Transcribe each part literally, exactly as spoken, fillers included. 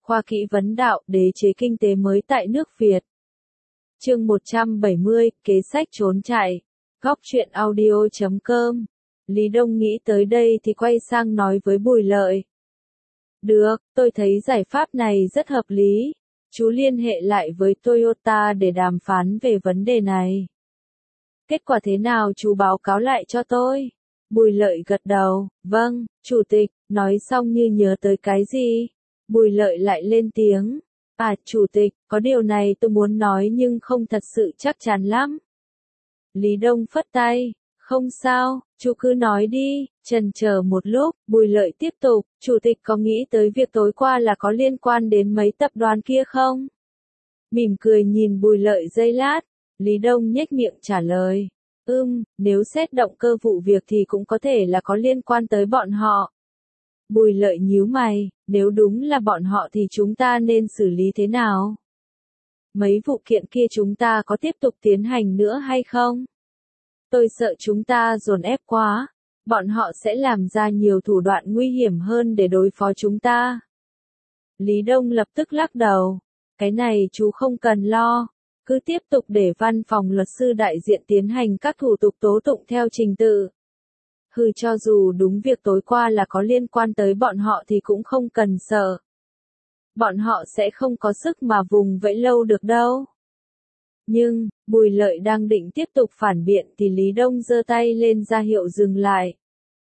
Khoa kỹ vấn đạo, đế chế kinh tế mới tại nước Việt. Chương một trăm bảy mươi, kế sách trốn chạy. Góc truyện audio chấm com. Lý Đông nghĩ tới đây thì quay sang nói với Bùi Lợi. Được, tôi thấy giải pháp này rất hợp lý. Chú liên hệ lại với Toyota để đàm phán về vấn đề này. Kết quả thế nào chú báo cáo lại cho tôi. Bùi Lợi gật đầu, vâng, chủ tịch, nói xong như nhớ tới cái gì. Bùi Lợi lại lên tiếng. À, chủ tịch, có điều này tôi muốn nói nhưng không thật sự chắc chắn lắm. Lý Đông phất tay. Không sao, chú cứ nói đi. Chần chờ một lúc, Bùi Lợi tiếp tục, chủ tịch có nghĩ tới việc tối qua là có liên quan đến mấy tập đoàn kia không? Mỉm cười nhìn Bùi Lợi giây lát, Lý Đông nhếch miệng trả lời. Ừm, nếu xét động cơ vụ việc thì cũng có thể là có liên quan tới bọn họ. Bùi Lợi nhíu mày, nếu đúng là bọn họ thì chúng ta nên xử lý thế nào? Mấy vụ kiện kia chúng ta có tiếp tục tiến hành nữa hay không? Tôi sợ chúng ta dồn ép quá, bọn họ sẽ làm ra nhiều thủ đoạn nguy hiểm hơn để đối phó chúng ta. Lý Đông lập tức lắc đầu, cái này chú không cần lo, cứ tiếp tục để văn phòng luật sư đại diện tiến hành các thủ tục tố tụng theo trình tự. Hừ, cho dù đúng việc tối qua là có liên quan tới bọn họ thì cũng không cần sợ. Bọn họ sẽ không có sức mà vùng vẫy lâu được đâu. Nhưng, Bùi Lợi đang định tiếp tục phản biện thì Lý Đông giơ tay lên ra hiệu dừng lại.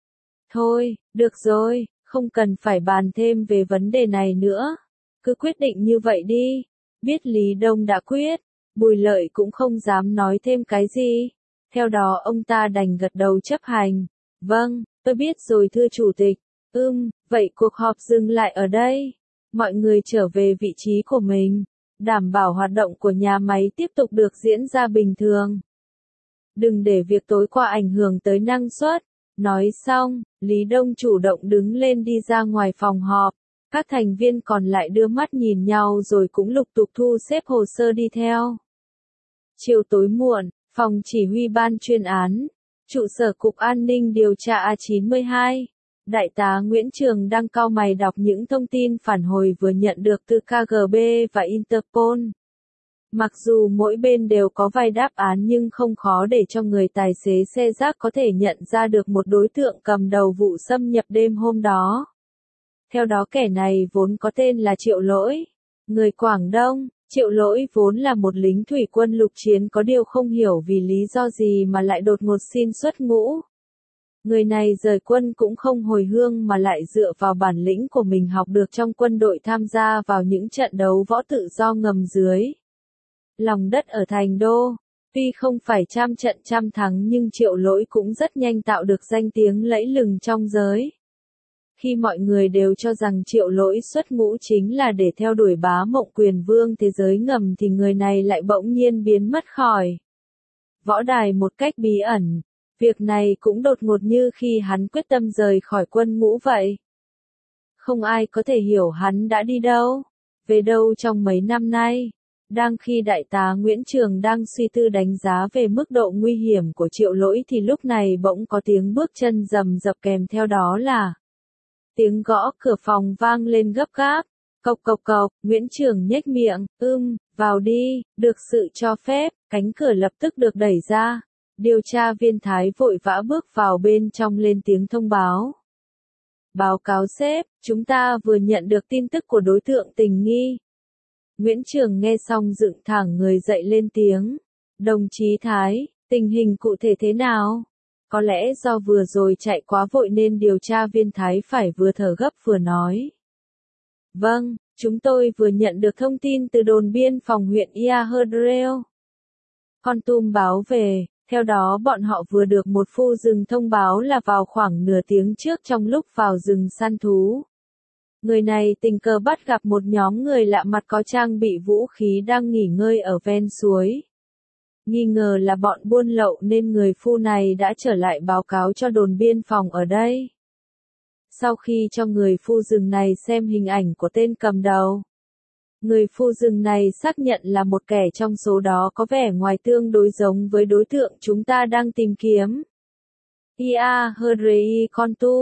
Thôi, được rồi, không cần phải bàn thêm về vấn đề này nữa. Cứ quyết định như vậy đi. Biết Lý Đông đã quyết, Bùi Lợi cũng không dám nói thêm cái gì. Theo đó ông ta đành gật đầu chấp hành. Vâng, tôi biết rồi thưa chủ tịch. Ừm, vậy cuộc họp dừng lại ở đây. Mọi người trở về vị trí của mình. Đảm bảo hoạt động của nhà máy tiếp tục được diễn ra bình thường. Đừng để việc tối qua ảnh hưởng tới năng suất. Nói xong, Lý Đông chủ động đứng lên đi ra ngoài phòng họp. Các thành viên còn lại đưa mắt nhìn nhau rồi cũng lục tục thu xếp hồ sơ đi theo. Chiều tối muộn, phòng chỉ huy ban chuyên án, trụ sở Cục An ninh điều tra A chín mươi hai. Đại tá Nguyễn Trường đang cau mày đọc những thông tin phản hồi vừa nhận được từ K G B và Interpol. Mặc dù mỗi bên đều có vài đáp án nhưng không khó để cho người tài xế xe rác có thể nhận ra được một đối tượng cầm đầu vụ xâm nhập đêm hôm đó. Theo đó kẻ này vốn có tên là Triệu Lỗi, người Quảng Đông. Triệu Lỗi vốn là một lính thủy quân lục chiến, có điều không hiểu vì lý do gì mà lại đột ngột xin xuất ngũ. Người này rời quân cũng không hồi hương mà lại dựa vào bản lĩnh của mình học được trong quân đội tham gia vào những trận đấu võ tự do ngầm dưới lòng đất ở thành đô. Tuy không phải trăm trận trăm thắng nhưng Triệu Lỗi cũng rất nhanh tạo được danh tiếng lẫy lừng trong giới. Khi mọi người đều cho rằng Triệu Lỗi xuất ngũ chính là để theo đuổi bá mộng quyền vương thế giới ngầm thì người này lại bỗng nhiên biến mất khỏi võ đài một cách bí ẩn. Việc này cũng đột ngột như khi hắn quyết tâm rời khỏi quân ngũ vậy. Không ai có thể hiểu hắn đã đi đâu, về đâu trong mấy năm nay. Đang khi đại tá Nguyễn Trường đang suy tư đánh giá về mức độ nguy hiểm của Triệu Lỗi thì lúc này bỗng có tiếng bước chân rầm rập kèm theo đó là tiếng gõ cửa phòng vang lên gấp gáp. Cộc cộc cộc, Nguyễn Trường nhếch miệng, ưm, vào đi, được sự cho phép, cánh cửa lập tức được đẩy ra. Điều tra viên Thái vội vã bước vào bên trong lên tiếng thông báo. Báo cáo sếp, chúng ta vừa nhận được tin tức của đối tượng tình nghi. Nguyễn Trường nghe xong dựng thẳng người dậy lên tiếng. Đồng chí Thái, tình hình cụ thể thế nào? Có lẽ do vừa rồi chạy quá vội nên điều tra viên Thái phải vừa thở gấp vừa nói. Vâng, chúng tôi vừa nhận được thông tin từ đồn biên phòng huyện Ia Herdreo Con Tum báo về. Theo đó bọn họ vừa được một phu rừng thông báo là vào khoảng nửa tiếng trước trong lúc vào rừng săn thú. Người này tình cờ bắt gặp một nhóm người lạ mặt có trang bị vũ khí đang nghỉ ngơi ở ven suối. Nghi ngờ là bọn buôn lậu nên người phu này đã trở lại báo cáo cho đồn biên phòng ở đây. Sau khi cho người phu rừng này xem hình ảnh của tên cầm đầu, người phu rừng này xác nhận là một kẻ trong số đó có vẻ ngoài tương đối giống với đối tượng chúng ta đang tìm kiếm. Ia Herdrei Con Tum.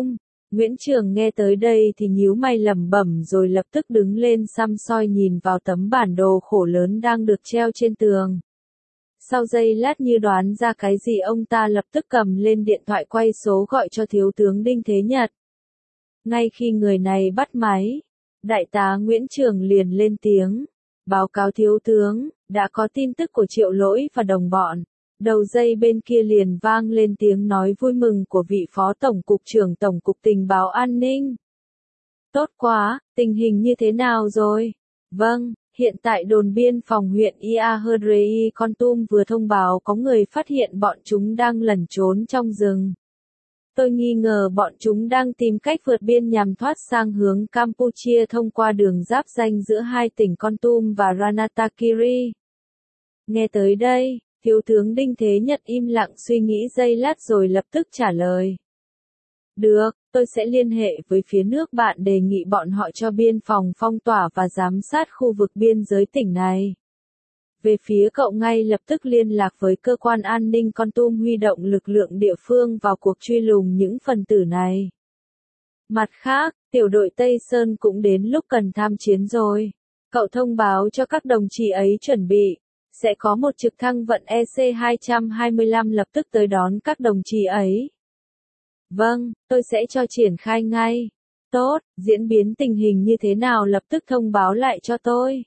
Nguyễn Trường nghe tới đây thì nhíu mày lẩm bẩm rồi lập tức đứng lên săm soi nhìn vào tấm bản đồ khổ lớn đang được treo trên tường. Sau giây lát như đoán ra cái gì ông ta lập tức cầm lên điện thoại quay số gọi cho thiếu tướng Đinh Thế Nhật. Ngay khi người này bắt máy, đại tá Nguyễn Trường liền lên tiếng. Báo cáo thiếu tướng, đã có tin tức của Triệu Lỗi và đồng bọn. Đầu dây bên kia liền vang lên tiếng nói vui mừng của vị Phó Tổng cục trưởng Tổng cục Tình báo An ninh. Tốt quá, tình hình như thế nào rồi? Vâng, hiện tại đồn biên phòng huyện Ia Hrdei Kon Tum vừa thông báo có người phát hiện bọn chúng đang lẩn trốn trong rừng. Tôi nghi ngờ bọn chúng đang tìm cách vượt biên nhằm thoát sang hướng Campuchia thông qua đường giáp ranh giữa hai tỉnh Kon Tum và Ranatakiri. Nghe tới đây, thiếu tướng Đinh Thế Nhật im lặng suy nghĩ giây lát rồi lập tức trả lời. Được, tôi sẽ liên hệ với phía nước bạn đề nghị bọn họ cho biên phòng phong tỏa và giám sát khu vực biên giới tỉnh này. Về phía cậu ngay lập tức liên lạc với cơ quan an ninh Kon Tum huy động lực lượng địa phương vào cuộc truy lùng những phần tử này. Mặt khác, tiểu đội Tây Sơn cũng đến lúc cần tham chiến rồi. Cậu thông báo cho các đồng chí ấy chuẩn bị. Sẽ có một trực thăng vận E C hai hai lăm lập tức tới đón các đồng chí ấy. Vâng, tôi sẽ cho triển khai ngay. Tốt, diễn biến tình hình như thế nào lập tức thông báo lại cho tôi.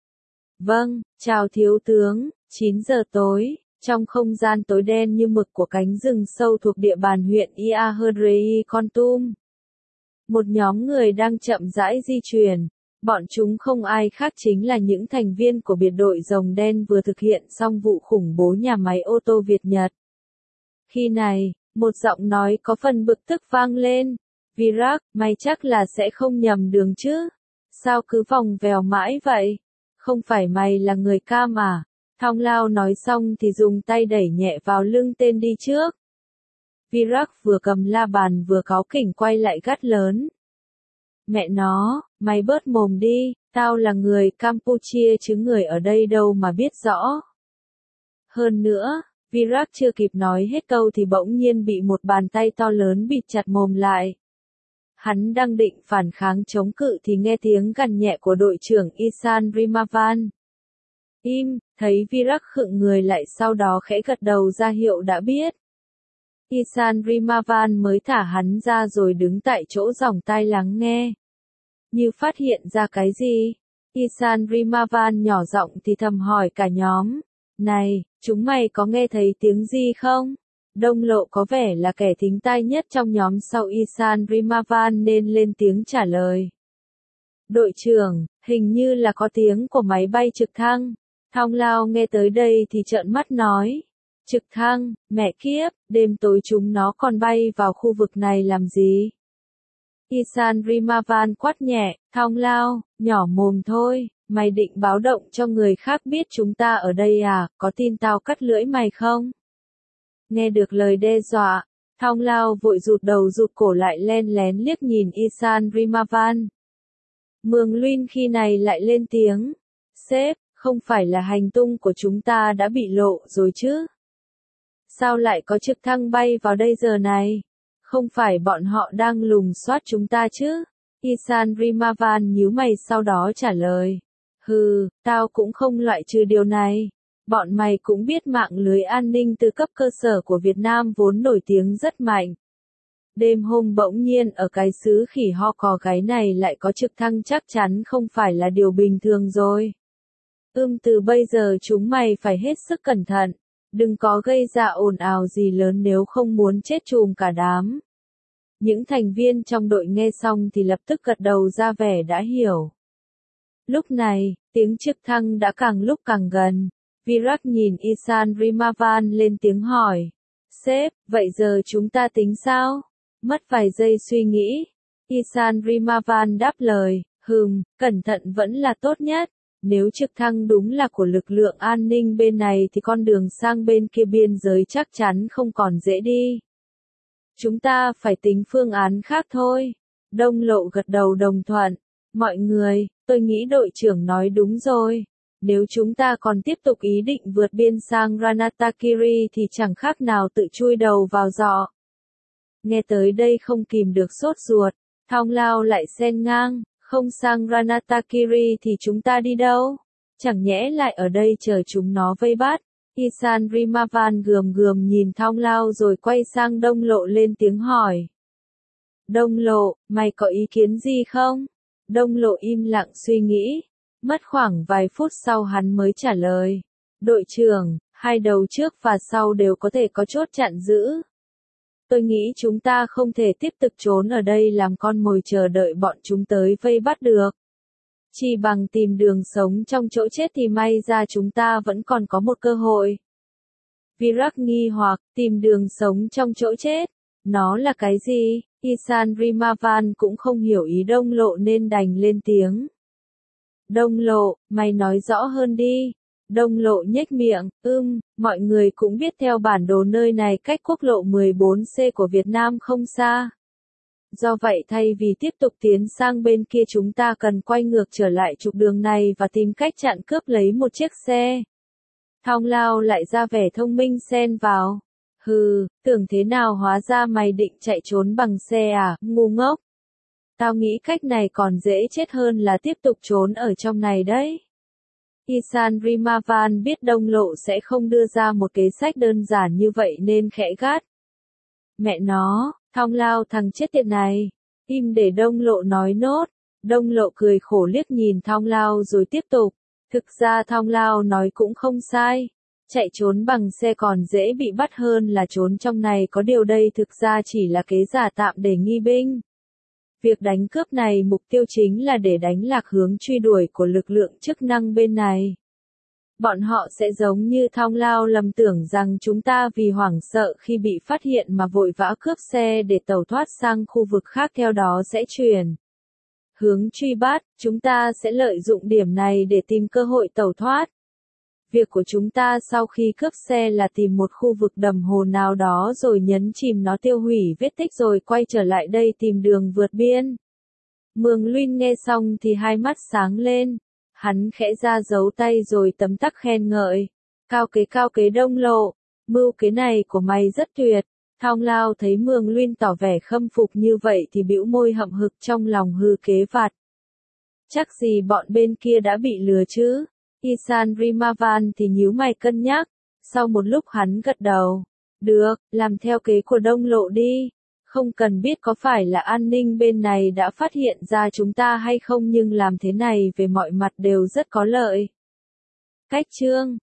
Vâng, chào thiếu tướng, chín giờ tối, trong không gian tối đen như mực của cánh rừng sâu thuộc địa bàn huyện Ia Hrdei Kon Tum. Một nhóm người đang chậm rãi di chuyển. Bọn chúng không ai khác chính là những thành viên của biệt đội Rồng Đen vừa thực hiện xong vụ khủng bố nhà máy ô tô Việt Nhật. Khi này, một giọng nói có phần bực tức vang lên. Virak, mày chắc là sẽ không nhầm đường chứ? Sao cứ vòng vèo mãi vậy? Không phải mày là người Cam à? Thong Lao nói xong thì dùng tay đẩy nhẹ vào lưng tên đi trước. Virak vừa cầm la bàn vừa cáu kỉnh quay lại gắt lớn. Mẹ nó, mày bớt mồm đi, tao là người Campuchia chứ người ở đây đâu mà biết rõ. Hơn nữa, Virak chưa kịp nói hết câu thì bỗng nhiên bị một bàn tay to lớn bịt chặt mồm lại. Hắn đang định phản kháng chống cự thì nghe tiếng gằn nhẹ của đội trưởng Isan Rimavan. Im, thấy Virak khựng người lại sau đó khẽ gật đầu ra hiệu đã biết. Isan Rimavan mới thả hắn ra rồi đứng tại chỗ dòng tai lắng nghe. Như phát hiện ra cái gì? Isan Rimavan nhỏ giọng thì thầm hỏi cả nhóm. Này, chúng mày có nghe thấy tiếng gì không? Đông Lộ có vẻ là kẻ thính tai nhất trong nhóm sau Isan Rimavan nên lên tiếng trả lời. Đội trưởng, hình như là có tiếng của máy bay trực thăng. Thong Lao nghe tới đây thì trợn mắt nói. Trực thăng, mẹ kiếp, đêm tối chúng nó còn bay vào khu vực này làm gì? Isan Rimavan quát nhẹ, Thong Lao, nhỏ mồm thôi, mày định báo động cho người khác biết chúng ta ở đây à, có tin tao cắt lưỡi mày không? Nghe được lời đe dọa, Thong Lao vội rụt đầu rụt cổ lại len lén liếc nhìn Isan Rimavan. Mường Luyên khi này lại lên tiếng. Sếp, không phải là hành tung của chúng ta đã bị lộ rồi chứ? Sao lại có trực thăng bay vào đây giờ này? Không phải bọn họ đang lùng soát chúng ta chứ? Isan Rimavan nhíu mày sau đó trả lời. Hừ, tao cũng không loại trừ điều này. Bọn mày cũng biết mạng lưới an ninh từ cấp cơ sở của Việt Nam vốn nổi tiếng rất mạnh. Đêm hôm bỗng nhiên ở cái xứ khỉ ho cò gáy này lại có trực thăng chắc chắn không phải là điều bình thường rồi. Ưm từ bây giờ chúng mày phải hết sức cẩn thận. Đừng có gây ra ồn ào gì lớn nếu không muốn chết chùm cả đám. Những thành viên trong đội nghe xong thì lập tức gật đầu ra vẻ đã hiểu. Lúc này, tiếng trực thăng đã càng lúc càng gần. Virak nhìn Isan Rimavan lên tiếng hỏi. Sếp, vậy giờ chúng ta tính sao? Mất vài giây suy nghĩ. Isan Rimavan đáp lời, hừm, cẩn thận vẫn là tốt nhất. Nếu trực thăng đúng là của lực lượng an ninh bên này thì con đường sang bên kia biên giới chắc chắn không còn dễ đi. Chúng ta phải tính phương án khác thôi. Đông Lộ gật đầu đồng thuận. Mọi người, tôi nghĩ đội trưởng nói đúng rồi. Nếu chúng ta còn tiếp tục ý định vượt biên sang Ranatakiri thì chẳng khác nào tự chui đầu vào giọ. Nghe tới đây không kìm được sốt ruột, Thong Lao lại xen ngang, không sang Ranatakiri thì chúng ta đi đâu? Chẳng nhẽ lại ở đây chờ chúng nó vây bắt. Isan Rimavan gườm gườm nhìn Thong Lao rồi quay sang Đông Lộ lên tiếng hỏi. Đông Lộ, mày có ý kiến gì không? Đông Lộ im lặng suy nghĩ. Mất khoảng vài phút sau hắn mới trả lời. Đội trưởng, hai đầu trước và sau đều có thể có chốt chặn giữ. Tôi nghĩ chúng ta không thể tiếp tục trốn ở đây làm con mồi chờ đợi bọn chúng tới vây bắt được. Chỉ bằng tìm đường sống trong chỗ chết thì may ra chúng ta vẫn còn có một cơ hội. Virak nghi hoặc, tìm đường sống trong chỗ chết. Nó là cái gì? Isan Rimavan cũng không hiểu ý Đông Lộ nên đành lên tiếng. Đông Lộ, mày nói rõ hơn đi. Đông Lộ nhếch miệng, ưm, mọi người cũng biết theo bản đồ nơi này cách quốc lộ mười bốn C của Việt Nam không xa. Do vậy thay vì tiếp tục tiến sang bên kia chúng ta cần quay ngược trở lại trục đường này và tìm cách chặn cướp lấy một chiếc xe. Thong Lao lại ra vẻ thông minh xen vào. Hừ, tưởng thế nào hóa ra mày định chạy trốn bằng xe à, ngu ngốc. Tao nghĩ cách này còn dễ chết hơn là tiếp tục trốn ở trong này đấy. Isan Rimavan biết Đông Lộ sẽ không đưa ra một kế sách đơn giản như vậy nên khẽ gắt. Mẹ nó, Thong Lao thằng chết tiệt này. Im để Đông Lộ nói nốt. Đông Lộ cười khổ liếc nhìn Thong Lao rồi tiếp tục. Thực ra Thong Lao nói cũng không sai. Chạy trốn bằng xe còn dễ bị bắt hơn là trốn trong này, có điều đây thực ra chỉ là kế giả tạm để nghi binh. Việc đánh cướp này mục tiêu chính là để đánh lạc hướng truy đuổi của lực lượng chức năng bên này. Bọn họ sẽ giống như Thong Lao lầm tưởng rằng chúng ta vì hoảng sợ khi bị phát hiện mà vội vã cướp xe để tẩu thoát sang khu vực khác, theo đó sẽ chuyển hướng truy bắt. Chúng ta sẽ lợi dụng điểm này để tìm cơ hội tẩu thoát. Việc của chúng ta sau khi cướp xe là tìm một khu vực đầm hồ nào đó rồi nhấn chìm nó, tiêu hủy vết tích rồi quay trở lại đây tìm đường vượt biên. Mường Luyên nghe xong thì hai mắt sáng lên. Hắn khẽ ra dấu tay rồi tấm tắc khen ngợi. Cao kế cao kế Đông Lộ. Mưu kế này của mày rất tuyệt. Thong Lao thấy Mường Luyên tỏ vẻ khâm phục như vậy thì bĩu môi hậm hực trong lòng hư kế vặt. Chắc gì bọn bên kia đã bị lừa chứ? Isan Rimavan thì nhíu mày cân nhắc. Sau một lúc hắn gật đầu. Được, làm theo kế của Đông Lộ đi. Không cần biết có phải là an ninh bên này đã phát hiện ra chúng ta hay không, nhưng làm thế này về mọi mặt đều rất có lợi. Cách chương